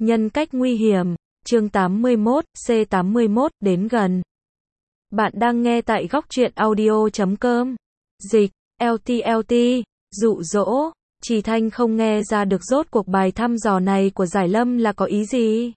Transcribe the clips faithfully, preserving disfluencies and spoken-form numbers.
Nhân cách nguy hiểm, chương tám mươi mốt, C tám mươi mốt, đến gần. Bạn đang nghe tại góc truyện audio chấm com. Dịch, lờ tê lờ tê, dụ dỗ. Trì Thanh không nghe ra được rốt cuộc bài thăm dò này của Giải Lâm là có ý gì.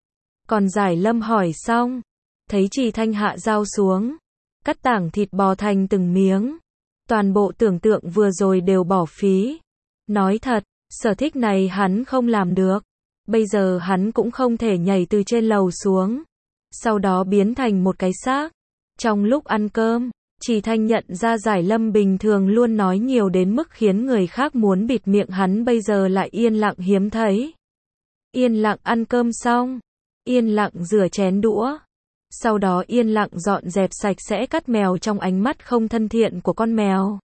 Còn Giải Lâm hỏi xong, thấy Trì Thanh hạ dao xuống, cắt tảng thịt bò thành từng miếng. Toàn bộ tưởng tượng vừa rồi đều bỏ phí. Nói thật, sở thích này hắn không làm được. Bây giờ hắn cũng không thể nhảy từ trên lầu xuống, sau đó biến thành một cái xác. Trong lúc ăn cơm, Trì Thanh nhận ra Giải Lâm bình thường luôn nói nhiều đến mức khiến người khác muốn bịt miệng hắn bây giờ lại yên lặng hiếm thấy. Yên lặng ăn cơm xong, yên lặng rửa chén đũa, sau đó yên lặng dọn dẹp sạch sẽ cắt mèo trong ánh mắt không thân thiện của con mèo.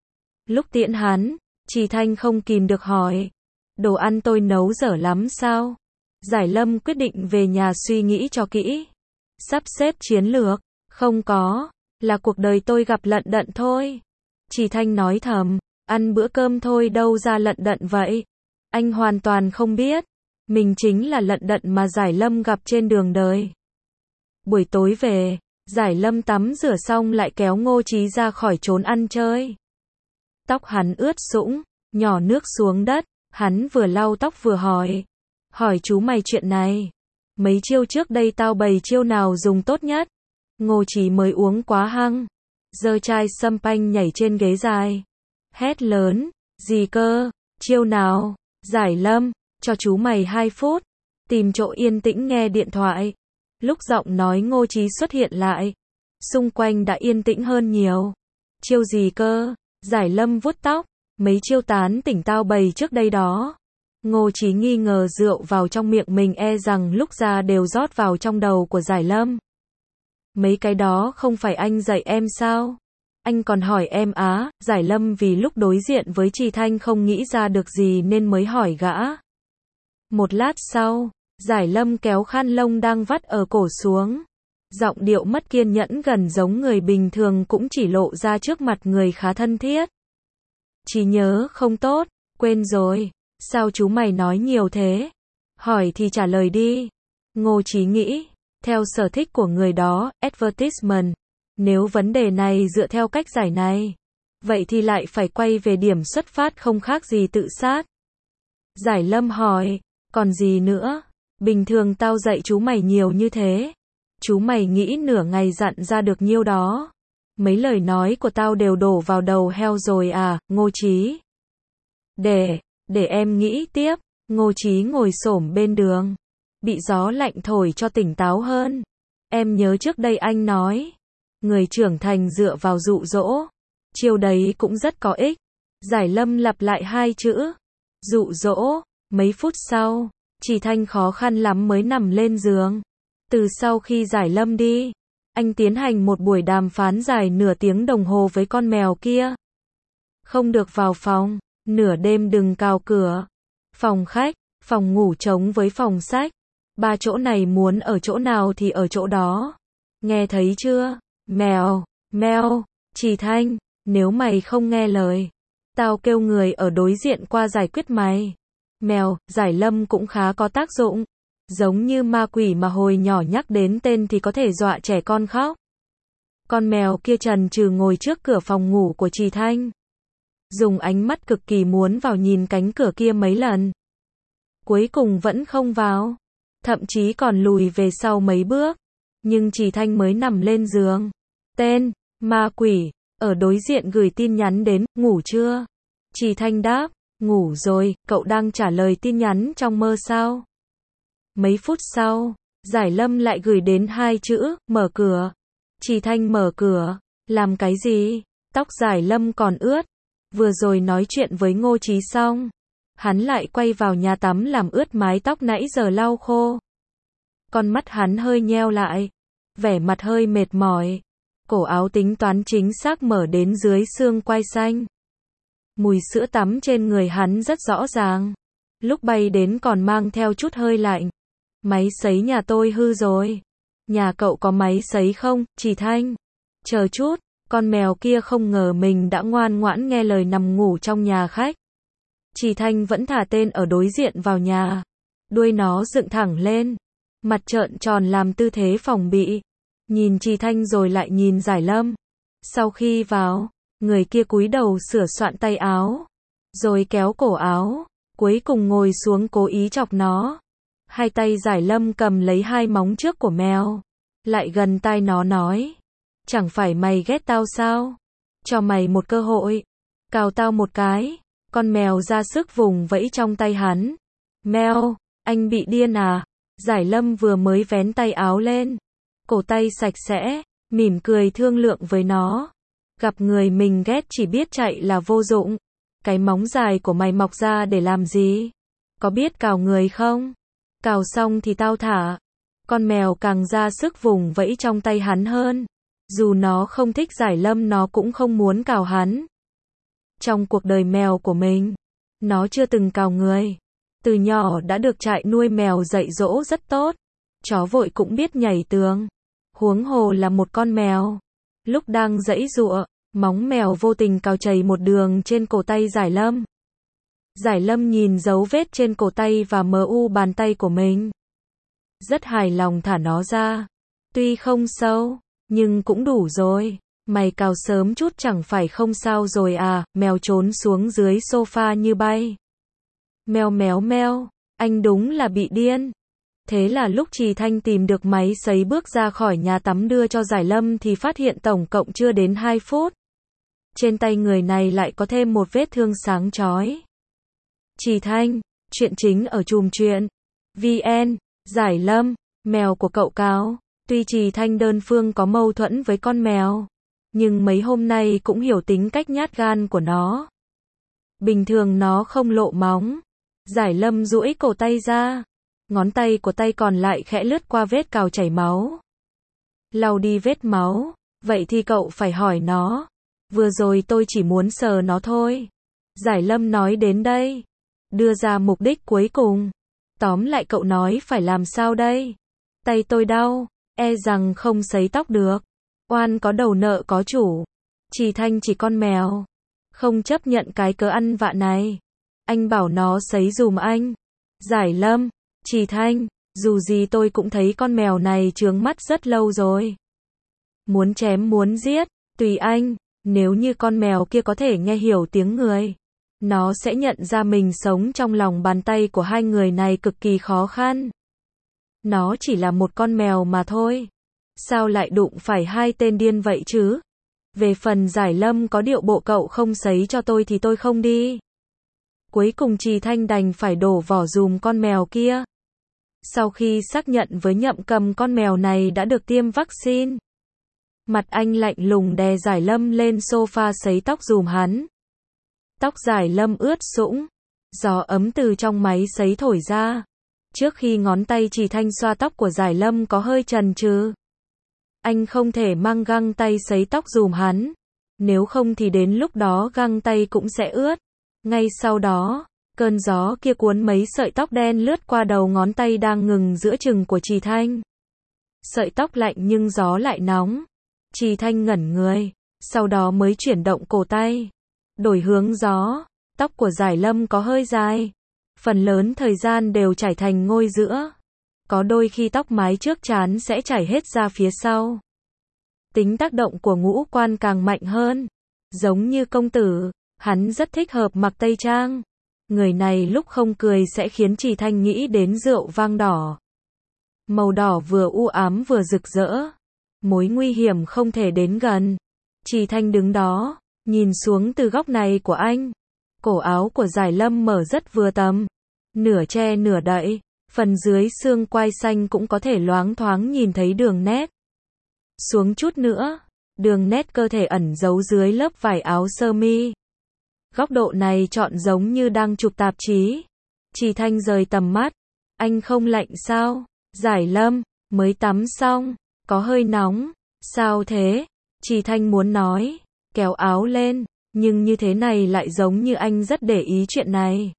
Lúc tiễn hắn, Trì Thanh không kìm được hỏi, đồ ăn tôi nấu dở lắm sao? Giải Lâm quyết định về nhà suy nghĩ cho kỹ. Sắp xếp chiến lược, không có, là cuộc đời tôi gặp lận đận thôi. Trì Thanh nói thầm, ăn bữa cơm thôi đâu ra lận đận vậy. Anh hoàn toàn không biết, mình chính là lận đận mà Giải Lâm gặp trên đường đời. Buổi tối về, Giải Lâm tắm rửa xong lại kéo Ngô Chí ra khỏi trốn ăn chơi. Tóc hắn ướt sũng, nhỏ nước xuống đất. Hắn vừa lau tóc vừa hỏi. Hỏi chú mày chuyện này. Mấy chiêu trước đây tao bày chiêu nào dùng tốt nhất? Ngô Chí mới uống quá hăng, giơ chai sâm panh nhảy trên ghế dài. Hét lớn, gì cơ? Chiêu nào? Giải Lâm, cho chú mày hai phút. Tìm chỗ yên tĩnh nghe điện thoại. Lúc giọng nói Ngô Chí xuất hiện lại, xung quanh đã yên tĩnh hơn nhiều. Chiêu gì cơ? Giải Lâm vuốt tóc. Mấy chiêu tán tỉnh tao bày trước đây đó. Ngô Chí nghi ngờ rượu vào trong miệng mình e rằng lúc ra đều rót vào trong đầu của Giải Lâm. Mấy cái đó không phải anh dạy em sao? Anh còn hỏi em á? Giải Lâm vì lúc đối diện với Trì Thanh không nghĩ ra được gì nên mới hỏi gã. Một lát sau, Giải Lâm kéo khăn lông đang vắt ở cổ xuống. Giọng điệu mất kiên nhẫn gần giống người bình thường cũng chỉ lộ ra trước mặt người khá thân thiết. Trí nhớ không tốt, quên rồi, sao chú mày nói nhiều thế? Hỏi thì trả lời đi. Ngô Chí nghĩ, theo sở thích của người đó, advertisement, nếu vấn đề này dựa theo cách giải này, vậy thì lại phải quay về điểm xuất phát không khác gì tự sát. Giải Lâm hỏi, còn gì nữa? Bình thường tao dạy chú mày nhiều như thế, chú mày nghĩ nửa ngày dặn ra được nhiêu đó. Mấy lời nói của tao đều đổ vào đầu heo rồi à, Ngô Chí. Để, để em nghĩ tiếp. Ngô Chí ngồi xổm bên đường, bị gió lạnh thổi cho tỉnh táo hơn. Em nhớ trước đây anh nói, người trưởng thành dựa vào dụ dỗ. Chiêu đấy cũng rất có ích. Giải Lâm lặp lại hai chữ, dụ dỗ. Mấy phút sau, Trì Thanh khó khăn lắm mới nằm lên giường. Từ sau khi Giải Lâm đi, anh tiến hành một buổi đàm phán dài nửa tiếng đồng hồ với con mèo kia. Không được vào phòng, nửa đêm đừng cào cửa. Phòng khách, phòng ngủ trống với phòng sách. Ba chỗ này muốn ở chỗ nào thì ở chỗ đó. Nghe thấy chưa? Mèo, mèo, Trì Thanh, nếu mày không nghe lời, tao kêu người ở đối diện qua giải quyết mày. Mèo, Giải Lâm cũng khá có tác dụng. Giống như ma quỷ mà hồi nhỏ nhắc đến tên thì có thể dọa trẻ con khóc. Con mèo kia trần trừ ngồi trước cửa phòng ngủ của Trì Thanh, dùng ánh mắt cực kỳ muốn vào nhìn cánh cửa kia mấy lần. Cuối cùng vẫn không vào, thậm chí còn lùi về sau mấy bước. Nhưng Trì Thanh mới nằm lên giường, tên, ma quỷ, ở đối diện gửi tin nhắn đến, ngủ chưa? Trì Thanh đáp, ngủ rồi, cậu đang trả lời tin nhắn trong mơ sao? Mấy phút sau, Giải Lâm lại gửi đến hai chữ, mở cửa. Trì Thanh mở cửa, làm cái gì? Tóc Giải Lâm còn ướt. Vừa rồi nói chuyện với Ngô Chí xong, hắn lại quay vào nhà tắm làm ướt mái tóc nãy giờ lau khô. Con mắt hắn hơi nheo lại, vẻ mặt hơi mệt mỏi. Cổ áo tính toán chính xác mở đến dưới xương quai xanh. Mùi sữa tắm trên người hắn rất rõ ràng. Lúc bay đến còn mang theo chút hơi lạnh. Máy sấy nhà tôi hư rồi. Nhà cậu có máy sấy không, Trì Thanh? Chờ chút, con mèo kia không ngờ mình đã ngoan ngoãn nghe lời nằm ngủ trong nhà khách. Trì Thanh vẫn thả tên ở đối diện vào nhà. đuôi nó dựng thẳng lên, mặt trợn tròn làm tư thế phòng bị, nhìn Trì Thanh rồi lại nhìn Giải Lâm. Sau khi vào, người kia cúi đầu sửa soạn tay áo, rồi kéo cổ áo, cuối cùng ngồi xuống cố ý chọc nó. Hai tay Giải Lâm cầm lấy hai móng trước của mèo, lại gần tai nó nói, chẳng phải mày ghét tao sao? Cho mày một cơ hội, cào tao một cái. Con mèo ra sức vùng vẫy trong tay hắn. Mèo, anh bị điên à? Giải Lâm vừa mới vén tay áo lên, cổ tay sạch sẽ, mỉm cười thương lượng với nó. Gặp người mình ghét chỉ biết chạy là vô dụng. Cái móng dài của mày mọc ra để làm gì? Có biết cào người không? Cào xong thì tao thả. Con mèo càng ra sức vùng vẫy trong tay hắn hơn. Dù nó không thích Giải Lâm nó cũng không muốn cào hắn. Trong cuộc đời mèo của mình, nó chưa từng cào người. Từ nhỏ đã được trại nuôi mèo dạy dỗ rất tốt. Chó vội cũng biết nhảy tường. Huống hồ là một con mèo. Lúc đang giãy giụa, móng mèo vô tình cào chảy một đường trên cổ tay Giải Lâm. Giải Lâm nhìn dấu vết trên cổ tay và mờ u bàn tay của mình. Rất hài lòng thả nó ra. Tuy không sâu, nhưng cũng đủ rồi. Mày cào sớm chút chẳng phải không sao rồi à? Mèo trốn xuống dưới sofa như bay. Mèo méo meo, anh đúng là bị điên. Thế là lúc Trì Thanh tìm được máy sấy bước ra khỏi nhà tắm đưa cho Giải Lâm thì phát hiện tổng cộng chưa đến hai phút. Trên tay người này lại có thêm một vết thương sáng chói. Trì Thanh, chuyện chính ở chùm chuyện. vê en, Giải Lâm, mèo của cậu cáo. Tuy Trì Thanh đơn phương có mâu thuẫn với con mèo, nhưng mấy hôm nay cũng hiểu tính cách nhát gan của nó. Bình thường nó không lộ móng. Giải Lâm duỗi cổ tay ra. Ngón tay của tay còn lại khẽ lướt qua vết cào chảy máu. Lau đi vết máu. Vậy thì cậu phải hỏi nó. Vừa rồi tôi chỉ muốn sờ nó thôi. Giải Lâm nói đến đây. Đưa ra mục đích cuối cùng. Tóm lại cậu nói phải làm sao đây? Tay tôi đau. E rằng không sấy tóc được. Oan có đầu nợ có chủ. Trì Thanh chỉ con mèo. Không chấp nhận cái cớ ăn vạ này. Anh bảo nó sấy dùm anh. Giải Lâm, Trì Thanh, dù gì tôi cũng thấy con mèo này chướng mắt rất lâu rồi. Muốn chém muốn giết, tùy anh. Nếu như con mèo kia có thể nghe hiểu tiếng người, nó sẽ nhận ra mình sống trong lòng bàn tay của hai người này cực kỳ khó khăn. Nó chỉ là một con mèo mà thôi. Sao lại đụng phải hai tên điên vậy chứ? Về phần Giải Lâm có điệu bộ cậu không sấy cho tôi thì tôi không đi. Cuối cùng Trì Thanh đành phải đổ vỏ dùm con mèo kia. Sau khi xác nhận với Nhậm Cầm con mèo này đã được tiêm vaccine, mặt anh lạnh lùng đè Giải Lâm lên sofa sấy tóc dùm hắn. Tóc Giải Lâm ướt sũng, gió ấm từ trong máy sấy thổi ra. Trước khi ngón tay Trì Thanh xoa tóc của Giải Lâm có hơi chần chừ. Anh không thể mang găng tay sấy tóc dùm hắn. Nếu không thì đến lúc đó găng tay cũng sẽ ướt. Ngay sau đó, cơn gió kia cuốn mấy sợi tóc đen lướt qua đầu ngón tay đang ngừng giữa chừng của Trì Thanh. Sợi tóc lạnh nhưng gió lại nóng. Trì Thanh ngẩn người, sau đó mới chuyển động cổ tay. Đổi hướng gió, tóc của Giải Lâm có hơi dài. Phần lớn thời gian đều chảy thành ngôi giữa. Có đôi khi tóc mái trước trán sẽ chảy hết ra phía sau. Tính tác động của ngũ quan càng mạnh hơn. Giống như công tử, hắn rất thích hợp mặc tây trang. Người này lúc không cười sẽ khiến Trì Thanh nghĩ đến rượu vang đỏ. Màu đỏ vừa u ám vừa rực rỡ. Mối nguy hiểm không thể đến gần. Trì Thanh đứng đó, nhìn xuống từ góc này của anh. Cổ áo của Giải Lâm mở rất vừa tầm. Nửa che nửa đậy. Phần dưới xương quai xanh cũng có thể loáng thoáng nhìn thấy đường nét. Xuống chút nữa, đường nét cơ thể ẩn giấu dưới lớp vải áo sơ mi. Góc độ này chọn giống như đang chụp tạp chí. Trì Thanh rời tầm mắt. Anh không lạnh sao? Giải Lâm, mới tắm xong, có hơi nóng. Sao thế? Trì Thanh muốn nói, kéo áo lên, nhưng như thế này lại giống như anh rất để ý chuyện này.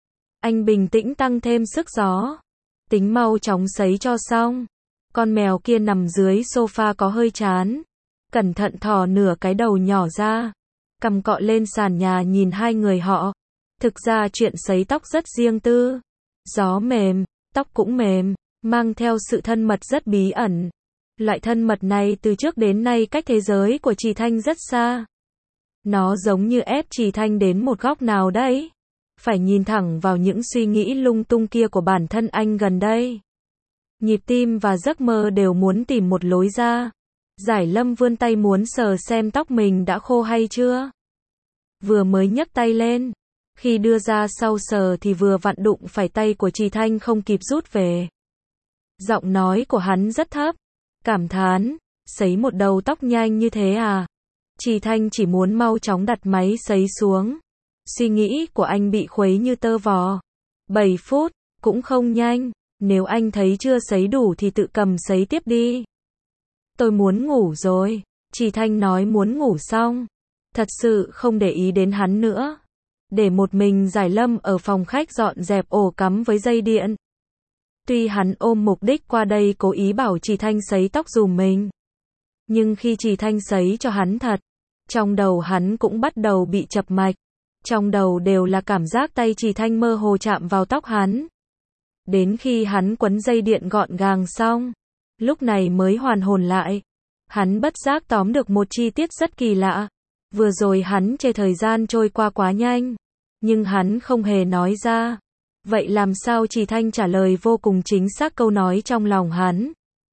Anh bình tĩnh tăng thêm sức gió. Tính mau chóng sấy cho xong. Con mèo kia nằm dưới sofa có hơi chán. Cẩn thận thò nửa cái đầu nhỏ ra. Cầm cọ lên sàn nhà nhìn hai người họ. Thực ra chuyện sấy tóc rất riêng tư. Gió mềm, tóc cũng mềm, mang theo sự thân mật rất bí ẩn. Loại thân mật này từ trước đến nay cách thế giới của Trì Thanh rất xa. Nó giống như ép Trì Thanh đến một góc nào đấy. Phải nhìn thẳng vào những suy nghĩ lung tung kia của bản thân anh gần đây. Nhịp tim và giấc mơ đều muốn tìm một lối ra. Giải Lâm vươn tay muốn sờ xem tóc mình đã khô hay chưa. Vừa mới nhấc tay lên, khi đưa ra sau sờ thì vừa vặn đụng phải tay của Trì Thanh không kịp rút về. Giọng nói của hắn rất thấp, cảm thán, sấy một đầu tóc nhanh như thế à? Trì Thanh chỉ muốn mau chóng đặt máy sấy xuống. Suy nghĩ của anh bị khuấy như tơ vò. bảy phút, cũng không nhanh, nếu anh thấy chưa sấy đủ thì tự cầm sấy tiếp đi. Tôi muốn ngủ rồi, Trì Thanh nói muốn ngủ xong. Thật sự không để ý đến hắn nữa. Để một mình Giải Lâm ở phòng khách dọn dẹp ổ cắm với dây điện. Tuy hắn ôm mục đích qua đây cố ý bảo Trì Thanh sấy tóc dùm mình. Nhưng khi Trì Thanh sấy cho hắn thật, trong đầu hắn cũng bắt đầu bị chập mạch. Trong đầu đều là cảm giác tay Trì Thanh mơ hồ chạm vào tóc hắn. Đến khi hắn quấn dây điện gọn gàng xong, lúc này mới hoàn hồn lại. Hắn bất giác tóm được một chi tiết rất kỳ lạ. Vừa rồi hắn chê thời gian trôi qua quá nhanh, nhưng hắn không hề nói ra. Vậy làm sao Trì Thanh trả lời vô cùng chính xác câu nói trong lòng hắn?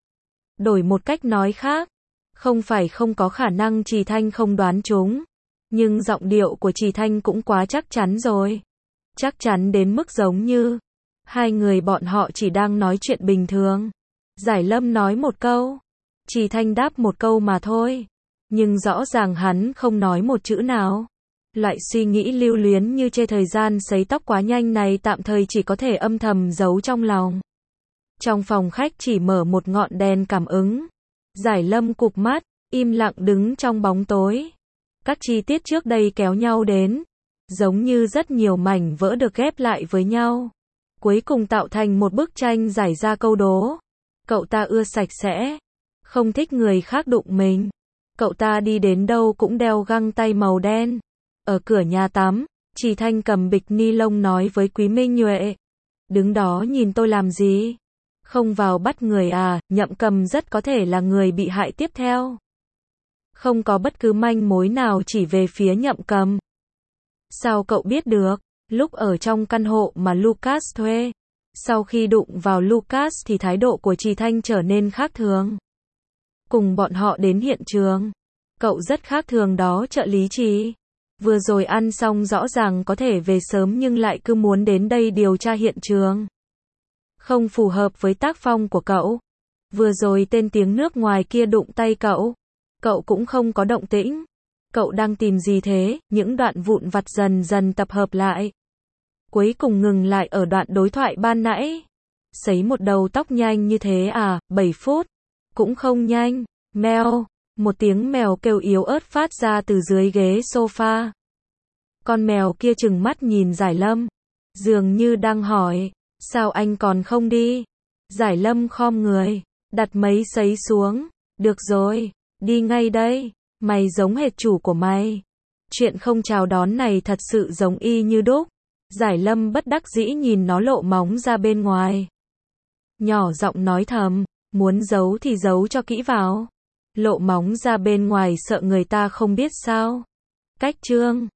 Đổi một cách nói khác, không phải không có khả năng Trì Thanh không đoán trúng, nhưng giọng điệu của Trì Thanh cũng quá chắc chắn rồi. Chắc chắn đến mức giống như hai người bọn họ chỉ đang nói chuyện bình thường. Giải Lâm nói một câu, Trì Thanh đáp một câu mà thôi. Nhưng rõ ràng hắn không nói một chữ nào. Loại suy nghĩ lưu luyến như chê thời gian sấy tóc quá nhanh này tạm thời chỉ có thể âm thầm giấu trong lòng. Trong phòng khách chỉ mở một ngọn đèn cảm ứng. Giải Lâm cụp mắt, im lặng đứng trong bóng tối. Các chi tiết trước đây kéo nhau đến, giống như rất nhiều mảnh vỡ được ghép lại với nhau. Cuối cùng tạo thành một bức tranh giải ra câu đố. Cậu ta ưa sạch sẽ, không thích người khác đụng mình. Cậu ta đi đến đâu cũng đeo găng tay màu đen. Ở cửa nhà tắm, Trì Thanh cầm bịch ni lông nói với Quý Minh Nhuệ. Đứng đó nhìn tôi làm gì? Không vào bắt người à? Nhậm Cầm rất có thể là người bị hại tiếp theo. Không có bất cứ manh mối nào chỉ về phía Nhậm Cầm. Sao cậu biết được? Lúc ở trong căn hộ mà Lucas thuê. Sau khi đụng vào Lucas thì thái độ của Trì Thanh trở nên khác thường. Cùng bọn họ đến hiện trường. Cậu rất khác thường đó trợ lý Trì. Vừa rồi ăn xong rõ ràng có thể về sớm nhưng lại cứ muốn đến đây điều tra hiện trường. Không phù hợp với tác phong của cậu. Vừa rồi tên tiếng nước ngoài kia đụng tay cậu. Cậu cũng không có động tĩnh. Cậu đang tìm gì thế? Những đoạn vụn vặt dần dần tập hợp lại. Cuối cùng ngừng lại ở đoạn đối thoại ban nãy. Sấy một đầu tóc nhanh như thế à? bảy phút. Cũng không nhanh. Mèo. Một tiếng mèo kêu yếu ớt phát ra từ dưới ghế sofa. Con mèo kia trừng mắt nhìn Giải Lâm. Dường như đang hỏi. Sao anh còn không đi? Giải Lâm khom người. Đặt mấy sấy xuống. Được rồi. Đi ngay đây. Mày giống hệt chủ của mày. Chuyện không chào đón này thật sự giống y như đúc. Giải Lâm bất đắc dĩ nhìn nó lộ móng ra bên ngoài. Nhỏ giọng nói thầm. Muốn giấu thì giấu cho kỹ vào. Lộ móng ra bên ngoài sợ người ta không biết sao. Cách chương